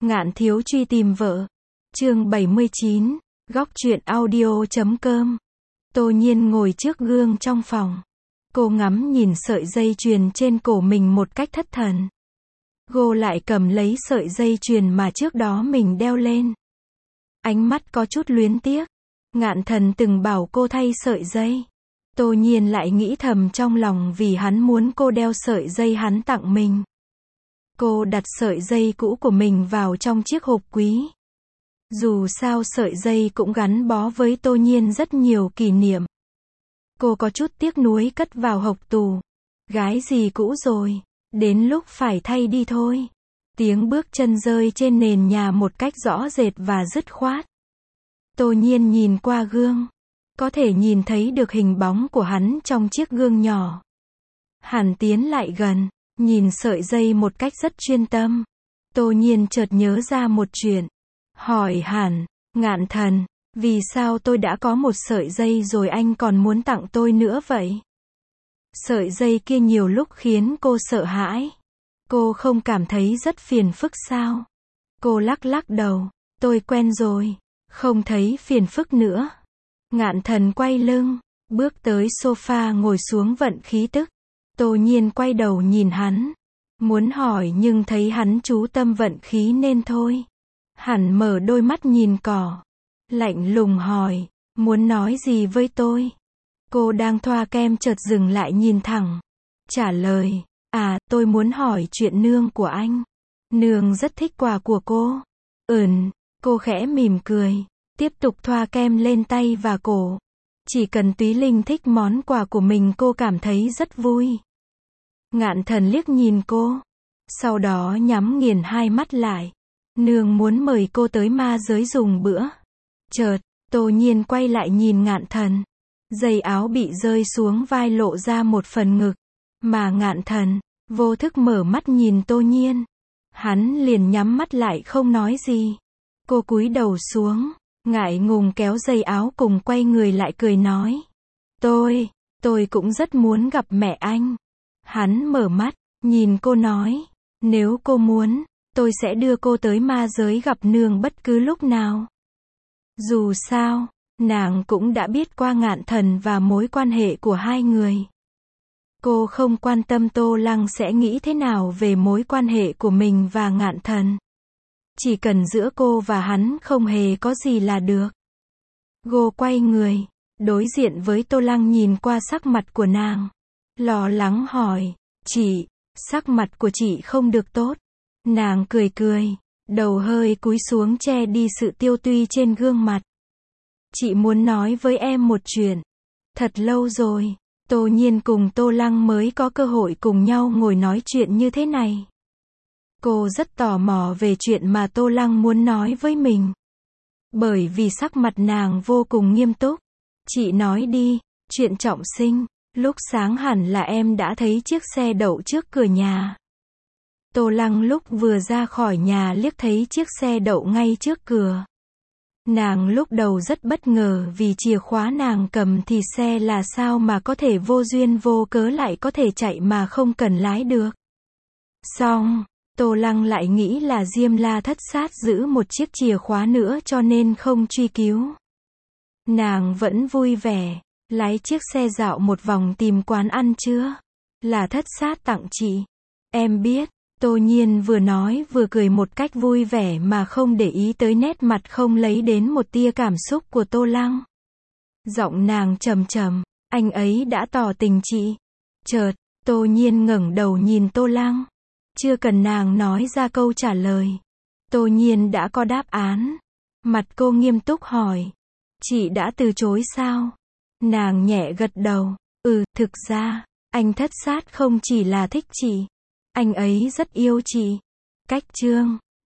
Ngạn thiếu truy tìm vợ. Chương 79, góc truyện audio.com. Tô Nhiên ngồi trước gương trong phòng. Cô ngắm nhìn sợi dây chuyền trên cổ mình một cách thất thần. Cô lại cầm lấy sợi dây chuyền mà trước đó mình đeo lên. Ánh mắt có chút luyến tiếc. Ngạn Thần từng bảo cô thay sợi dây. Tô Nhiên lại nghĩ thầm trong lòng vì hắn muốn cô đeo sợi dây hắn tặng mình. Cô đặt sợi dây cũ của mình vào trong chiếc hộp quý. Dù sao sợi dây cũng gắn bó với Tô Nhiên rất nhiều kỷ niệm. Cô có chút tiếc nuối cất vào hộc tủ. Gái gì cũ rồi, đến lúc phải thay đi thôi. Tiếng bước chân rơi trên nền nhà một cách rõ rệt và dứt khoát. Tô Nhiên nhìn qua gương. Có thể nhìn thấy được hình bóng của hắn trong chiếc gương nhỏ. Hắn tiến lại gần, nhìn sợi dây một cách rất chuyên tâm. Tô Nhiên chợt nhớ ra một chuyện. Hỏi Hàn, Ngạn Thần, vì sao tôi đã có một sợi dây rồi anh còn muốn tặng tôi nữa vậy? Sợi dây kia nhiều lúc khiến cô sợ hãi. Cô không cảm thấy rất phiền phức sao? Cô lắc lắc đầu, tôi quen rồi, không thấy phiền phức nữa. Ngạn Thần quay lưng, bước tới sofa ngồi xuống vận khí tức. Tô Nhiên quay đầu nhìn hắn. Muốn hỏi nhưng thấy hắn chú tâm vận khí nên thôi. Hắn mở đôi mắt nhìn cỏ. Lạnh lùng hỏi, muốn nói gì với tôi? Cô đang thoa kem chợt dừng lại nhìn thẳng. Trả lời, tôi muốn hỏi chuyện nương của anh. Nương rất thích quà của cô. Cô khẽ mỉm cười. Tiếp tục thoa kem lên tay và cổ. Chỉ cần Túy Linh thích món quà của mình cô cảm thấy rất vui. Ngạn Thần liếc nhìn cô. Sau đó nhắm nghiền hai mắt lại. Nương muốn mời cô tới ma giới dùng bữa. Chợt, Tô Nhiên quay lại nhìn Ngạn Thần. Dây áo bị rơi xuống vai lộ ra một phần ngực. Mà Ngạn Thần, vô thức mở mắt nhìn Tô Nhiên. Hắn liền nhắm mắt lại không nói gì. Cô cúi đầu xuống. Ngại ngùng kéo dây áo cùng quay người lại cười nói. Tôi cũng rất muốn gặp mẹ anh. Hắn mở mắt, nhìn cô nói. Nếu cô muốn, tôi sẽ đưa cô tới ma giới gặp nương bất cứ lúc nào. Dù sao, nàng cũng đã biết qua Ngạn Thần và mối quan hệ của hai người. Cô không quan tâm Tô Lăng sẽ nghĩ thế nào về mối quan hệ của mình và Ngạn Thần. Chỉ cần giữa cô và hắn không hề có gì là được. Cô quay người, đối diện với Tô Lăng nhìn qua sắc mặt của nàng. Lo lắng hỏi, chị, sắc mặt của chị không được tốt. Nàng cười cười, đầu hơi cúi xuống che đi sự tiêu tụy trên gương mặt. Chị muốn nói với em một chuyện. Thật lâu rồi, Tô Nhiên cùng Tô Lăng mới có cơ hội cùng nhau ngồi nói chuyện như thế này. Cô rất tò mò về chuyện mà Tô Lăng muốn nói với mình. Bởi vì sắc mặt nàng vô cùng nghiêm túc. Chị nói đi, chuyện Trọng Sinh, lúc sáng hẳn là em đã thấy chiếc xe đậu trước cửa nhà. Tô Lăng lúc vừa ra khỏi nhà liếc thấy chiếc xe đậu ngay trước cửa. Nàng lúc đầu rất bất ngờ vì chìa khóa nàng cầm thì xe là sao mà có thể vô duyên vô cớ lại có thể chạy mà không cần lái được. Xong, Tô Lăng lại nghĩ là Diêm La Thất Sát giữ một chiếc chìa khóa nữa cho nên không truy cứu. Nàng vẫn vui vẻ, lái chiếc xe dạo một vòng tìm quán ăn chưa? Là Thất Sát tặng chị. Em biết, Tô Nhiên vừa nói vừa cười một cách vui vẻ mà không để ý tới nét mặt không lấy đến một tia cảm xúc của Tô Lăng. Giọng nàng trầm trầm, anh ấy đã tỏ tình chị. Chợt, Tô Nhiên ngẩng đầu nhìn Tô Lăng. Chưa cần nàng nói ra câu trả lời. Tô Nhiên đã có đáp án. Mặt cô nghiêm túc hỏi. Chị đã từ chối sao? Nàng nhẹ gật đầu. Thực ra, anh Thất Sát không chỉ là thích chị. Anh ấy rất yêu chị. Cách chương